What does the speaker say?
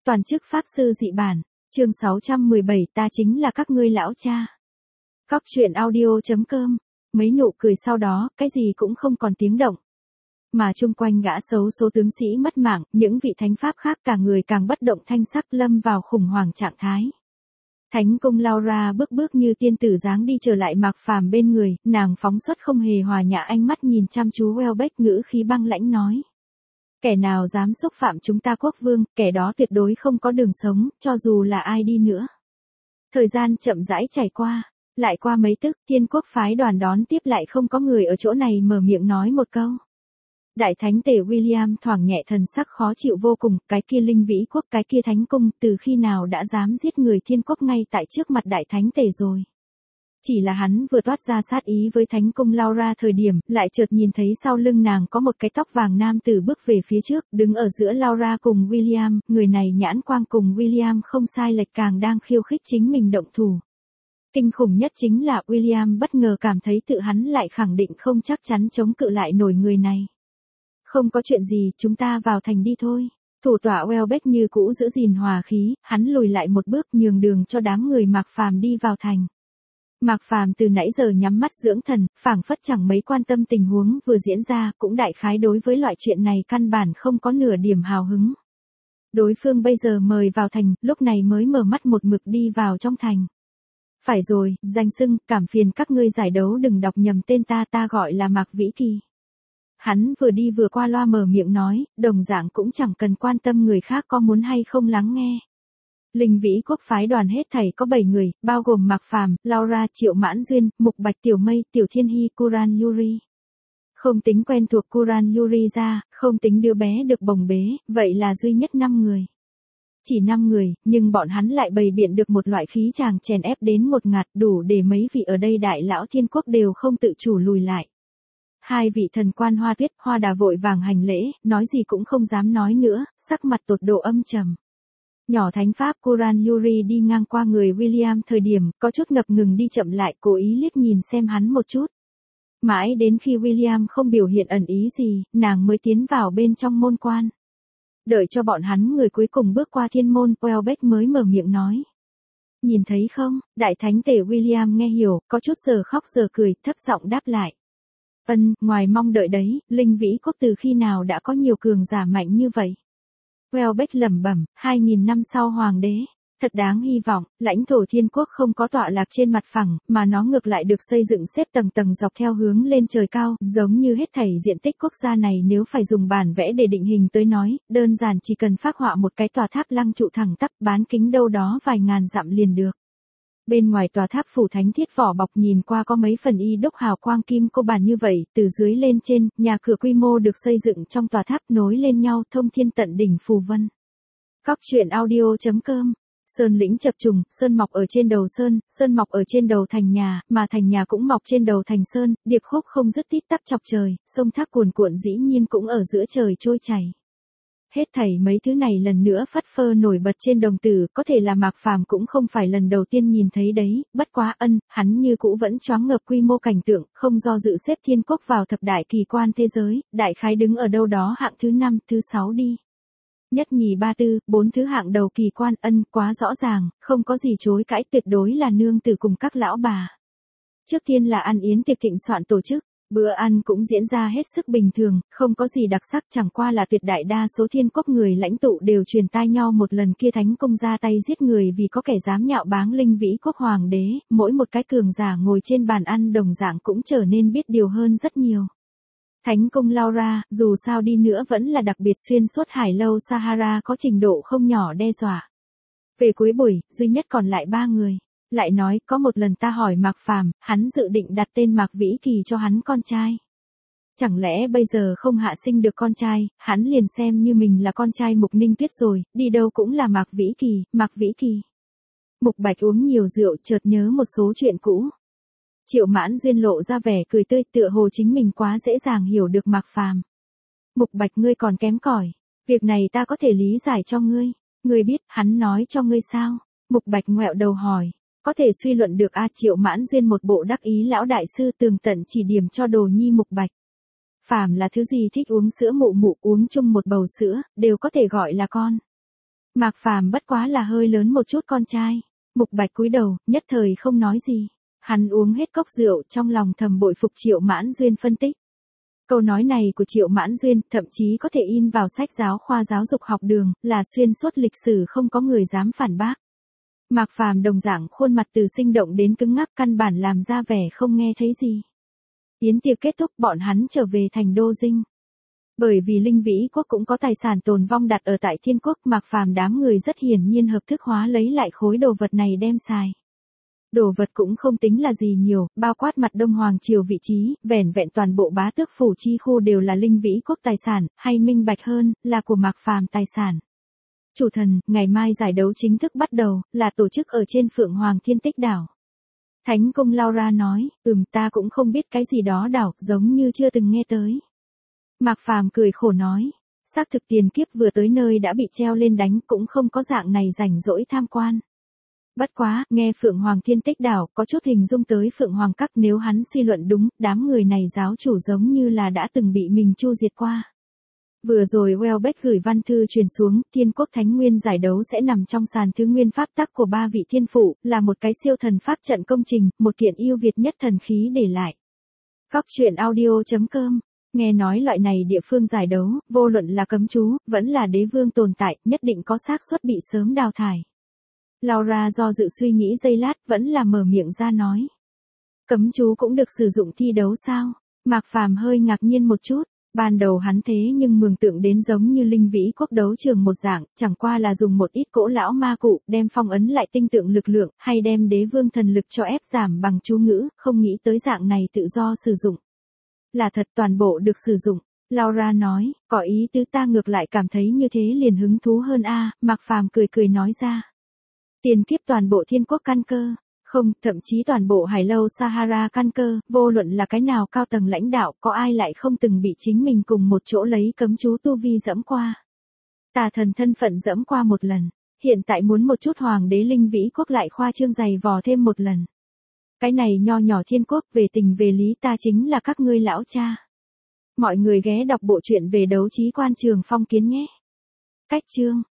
Toàn chức pháp sư dị bản, chương 617 ta chính là các ngươi lão cha. Cóc truyện audio.com, mấy nụ cười sau đó, cái gì cũng không còn tiếng động. Mà chung quanh gã xấu số tướng sĩ mất mạng, những vị thánh pháp khác cả người càng bất động thanh sắc lâm vào khủng hoảng trạng thái. Thánh công Laura bước như tiên tử dáng đi trở lại Mạc Phàm bên người, nàng phóng xuất không hề hòa nhã ánh mắt nhìn chăm chú Welbeck ngữ khí băng lãnh nói. Kẻ nào dám xúc phạm chúng ta quốc vương, kẻ đó tuyệt đối không có đường sống, cho dù là ai đi nữa. Thời gian chậm rãi trải qua, lại qua mấy tức, Thiên Quốc phái đoàn đón tiếp lại không có người ở chỗ này mở miệng nói một câu. Đại thánh tể William thoảng nhẹ thần sắc khó chịu vô cùng, cái kia linh vĩ quốc, cái kia thánh cung, từ khi nào đã dám giết người Thiên Quốc ngay tại trước mặt đại thánh tể rồi. Chỉ là hắn vừa toát ra sát ý với thánh cung Laura thời điểm, lại chợt nhìn thấy sau lưng nàng có một cái tóc vàng nam tử bước về phía trước, đứng ở giữa Laura cùng William, người này nhãn quang cùng William không sai lệch càng đang khiêu khích chính mình động thủ. Kinh khủng nhất chính là William bất ngờ cảm thấy tự hắn lại khẳng định không chắc chắn chống cự lại nổi người này. Không có chuyện gì, chúng ta vào thành đi thôi. Thủ tọa Welbeck như cũ giữ gìn hòa khí, hắn lùi lại một bước nhường đường cho đám người Mạc Phàm đi vào thành. Mạc Phàm từ nãy giờ nhắm mắt dưỡng thần, phảng phất chẳng mấy quan tâm tình huống vừa diễn ra, cũng đại khái đối với loại chuyện này căn bản không có nửa điểm hào hứng. Đối phương bây giờ mời vào thành, lúc này mới mở mắt một mực đi vào trong thành. Phải rồi, danh xưng, cảm phiền các ngươi giải đấu đừng đọc nhầm tên ta gọi là Mạc Vĩ Kỳ. Hắn vừa đi vừa qua loa mở miệng nói, đồng dạng cũng chẳng cần quan tâm người khác có muốn hay không lắng nghe. Linh vĩ quốc phái đoàn hết thảy có 7 người, bao gồm Mạc Phàm, Laura, Triệu Mãn Duyên, Mục Bạch, Tiểu Mây, Tiểu Thiên Hy, Kuran Yuri. Không tính quen thuộc Kuran Yuri ra, không tính đứa bé được bồng bế, vậy là duy nhất 5 người. Chỉ 5 người, nhưng bọn hắn lại bày biện được một loại khí chàng chèn ép đến một ngạt đủ để mấy vị ở đây đại lão Thiên Quốc đều không tự chủ lùi lại. Hai vị thần quan Hoa Tuyết, Hoa Đà vội vàng hành lễ, nói gì cũng không dám nói nữa, sắc mặt tột độ âm trầm. Nhỏ thánh pháp Kuran Yuri đi ngang qua người William thời điểm, có chút ngập ngừng đi chậm lại, cố ý liếc nhìn xem hắn một chút. Mãi đến khi William không biểu hiện ẩn ý gì, nàng mới tiến vào bên trong môn quan. Đợi cho bọn hắn người cuối cùng bước qua thiên môn, Welbeck mới mở miệng nói. Nhìn thấy không, đại thánh tể William nghe hiểu, có chút giờ khóc giờ cười, thấp giọng đáp lại. Ngoài mong đợi đấy, linh vĩ quốc từ khi nào đã có nhiều cường giả mạnh như vậy. Welbeck lẩm bẩm, 2000 năm sau hoàng đế, thật đáng hy vọng, lãnh thổ Thiên Quốc không có tọa lạc trên mặt phẳng, mà nó ngược lại được xây dựng xếp tầng tầng dọc theo hướng lên trời cao, giống như hết thảy diện tích quốc gia này nếu phải dùng bản vẽ để định hình tới nói, đơn giản chỉ cần phác họa một cái tòa tháp lăng trụ thẳng tắp bán kính đâu đó vài ngàn dặm liền được. Bên ngoài tòa tháp phủ thánh thiết vỏ bọc nhìn qua có mấy phần y đúc hào quang kim cô bản như vậy, từ dưới lên trên, nhà cửa quy mô được xây dựng trong tòa tháp nối lên nhau thông thiên tận đỉnh phù vân. Cóc truyện audio.com, sơn lĩnh chập trùng, sơn mọc ở trên đầu sơn mọc ở trên đầu thành nhà, mà thành nhà cũng mọc trên đầu thành sơn, điệp khúc không dứt tít tắp chọc trời, sông thác cuồn cuộn dĩ nhiên cũng ở giữa trời trôi chảy. Hết thảy mấy thứ này lần nữa phất phơ nổi bật trên đồng tử, có thể là Mạc Phàm cũng không phải lần đầu tiên nhìn thấy đấy, bất quá hắn như cũ vẫn choáng ngợp quy mô cảnh tượng, không do dự xếp Thiên Quốc vào thập đại kỳ quan thế giới, đại khái đứng ở đâu đó hạng thứ 5, thứ 6 đi. Nhất nhì ba tư, 4 thứ hạng đầu kỳ quan, quá rõ ràng, không có gì chối cãi, tuyệt đối là nương tử cùng các lão bà. Trước tiên là ăn yến tiệc thịnh soạn tổ chức. Bữa ăn cũng diễn ra hết sức bình thường, không có gì đặc sắc, chẳng qua là tuyệt đại đa số Thiên Quốc người lãnh tụ đều truyền tai nhau một lần kia thánh công ra tay giết người vì có kẻ dám nhạo báng linh vĩ quốc hoàng đế, mỗi một cái cường giả ngồi trên bàn ăn đồng dạng cũng trở nên biết điều hơn rất nhiều. Thánh công Laura, dù sao đi nữa vẫn là đặc biệt xuyên suốt hải lâu Sahara có trình độ không nhỏ đe dọa. Về cuối buổi, duy nhất còn lại 3 người. Lại nói, có một lần ta hỏi Mạc Phàm, hắn dự định đặt tên Mạc Vĩ Kỳ cho hắn con trai. Chẳng lẽ bây giờ không hạ sinh được con trai, hắn liền xem như mình là con trai Mục Ninh Tuyết rồi, đi đâu cũng là Mạc Vĩ Kỳ, Mạc Vĩ Kỳ. Mục Bạch uống nhiều rượu chợt nhớ một số chuyện cũ. Triệu Mãn Duyên lộ ra vẻ cười tươi tựa hồ chính mình quá dễ dàng hiểu được Mạc Phàm. Mục Bạch ngươi còn kém cỏi, việc này ta có thể lý giải cho ngươi, ngươi biết hắn nói cho ngươi sao? Mục Bạch ngoẹo đầu hỏi. Có thể suy luận được Triệu Mãn Duyên một bộ đắc ý lão đại sư tường tận chỉ điểm cho đồ nhi Mục Bạch. Phàm là thứ gì thích uống sữa mụ uống chung một bầu sữa, đều có thể gọi là con. Mạc Phàm bất quá là hơi lớn một chút con trai. Mục Bạch cúi đầu, nhất thời không nói gì. Hắn uống hết cốc rượu, trong lòng thầm bội phục Triệu Mãn Duyên phân tích. Câu nói này của Triệu Mãn Duyên thậm chí có thể in vào sách giáo khoa giáo dục học đường, là xuyên suốt lịch sử không có người dám phản bác. Mạc Phàm đồng dạng khuôn mặt từ sinh động đến cứng ngắc, căn bản làm ra vẻ không nghe thấy gì. Yến tiệc kết thúc, bọn hắn trở về thành Đô Dinh. Bởi vì Linh Vĩ Quốc cũng có tài sản tồn vong đặt ở tại Thiên Quốc, Mạc Phàm đám người rất hiển nhiên hợp thức hóa lấy lại khối đồ vật này đem xài. Đồ vật cũng không tính là gì nhiều, bao quát mặt Đông Hoàng Triều vị trí, vẻn vẹn toàn bộ bá tước phủ chi khu đều là Linh Vĩ Quốc tài sản, hay minh bạch hơn, là của Mạc Phàm tài sản. Chủ thần, ngày mai giải đấu chính thức bắt đầu, là tổ chức ở trên Phượng Hoàng Thiên Tích đảo. Thánh Cung Laura nói, ta cũng không biết cái gì đó đảo, giống như chưa từng nghe tới. Mạc Phàm cười khổ nói, xác thực tiền kiếp vừa tới nơi đã bị treo lên đánh, cũng không có dạng này rảnh rỗi tham quan. Bất quá, nghe Phượng Hoàng Thiên Tích đảo có chút hình dung tới Phượng Hoàng Các, nếu hắn suy luận đúng, đám người này giáo chủ giống như là đã từng bị mình chu diệt qua. Vừa rồi Welbeck gửi văn thư truyền xuống, Thiên Quốc Thánh Nguyên giải đấu sẽ nằm trong sàn thứ nguyên pháp tắc của ba vị thiên phụ, là một cái siêu thần pháp trận công trình, một kiện yêu việt nhất thần khí để lại. Góc truyện audio.com. Nghe nói loại này địa phương giải đấu, vô luận là cấm chú, vẫn là đế vương tồn tại, nhất định có xác suất bị sớm đào thải. Laura do dự suy nghĩ giây lát, vẫn là mở miệng ra nói. Cấm chú cũng được sử dụng thi đấu sao? Mạc Phàm hơi ngạc nhiên một chút. Ban đầu hắn thế nhưng mường tượng đến giống như Linh Vĩ Quốc đấu trường một dạng, chẳng qua là dùng một ít cỗ lão ma cụ, đem phong ấn lại tinh tượng lực lượng, hay đem đế vương thần lực cho ép giảm bằng chú ngữ, không nghĩ tới dạng này tự do sử dụng. Là thật, toàn bộ được sử dụng. Laura nói, có ý tứ, ta ngược lại cảm thấy như thế liền hứng thú hơn a. Mạc Phàm cười cười nói ra. Tiền kiếp toàn bộ Thiên Quốc căn cơ. Không, thậm chí toàn bộ Hải Lâu Sahara căn cơ, vô luận là cái nào cao tầng lãnh đạo, có ai lại không từng bị chính mình cùng một chỗ lấy cấm chú tu vi dẫm qua. Tà thần thân phận dẫm qua một lần, hiện tại muốn một chút Hoàng đế Linh Vĩ Quốc lại khoa trương giày vò thêm một lần. Cái này nho nhỏ Thiên Quốc, về tình về lý ta chính là các ngươi lão cha. Mọi người ghé đọc bộ truyện về đấu trí quan Trường Phong Kiến nhé. Cách chương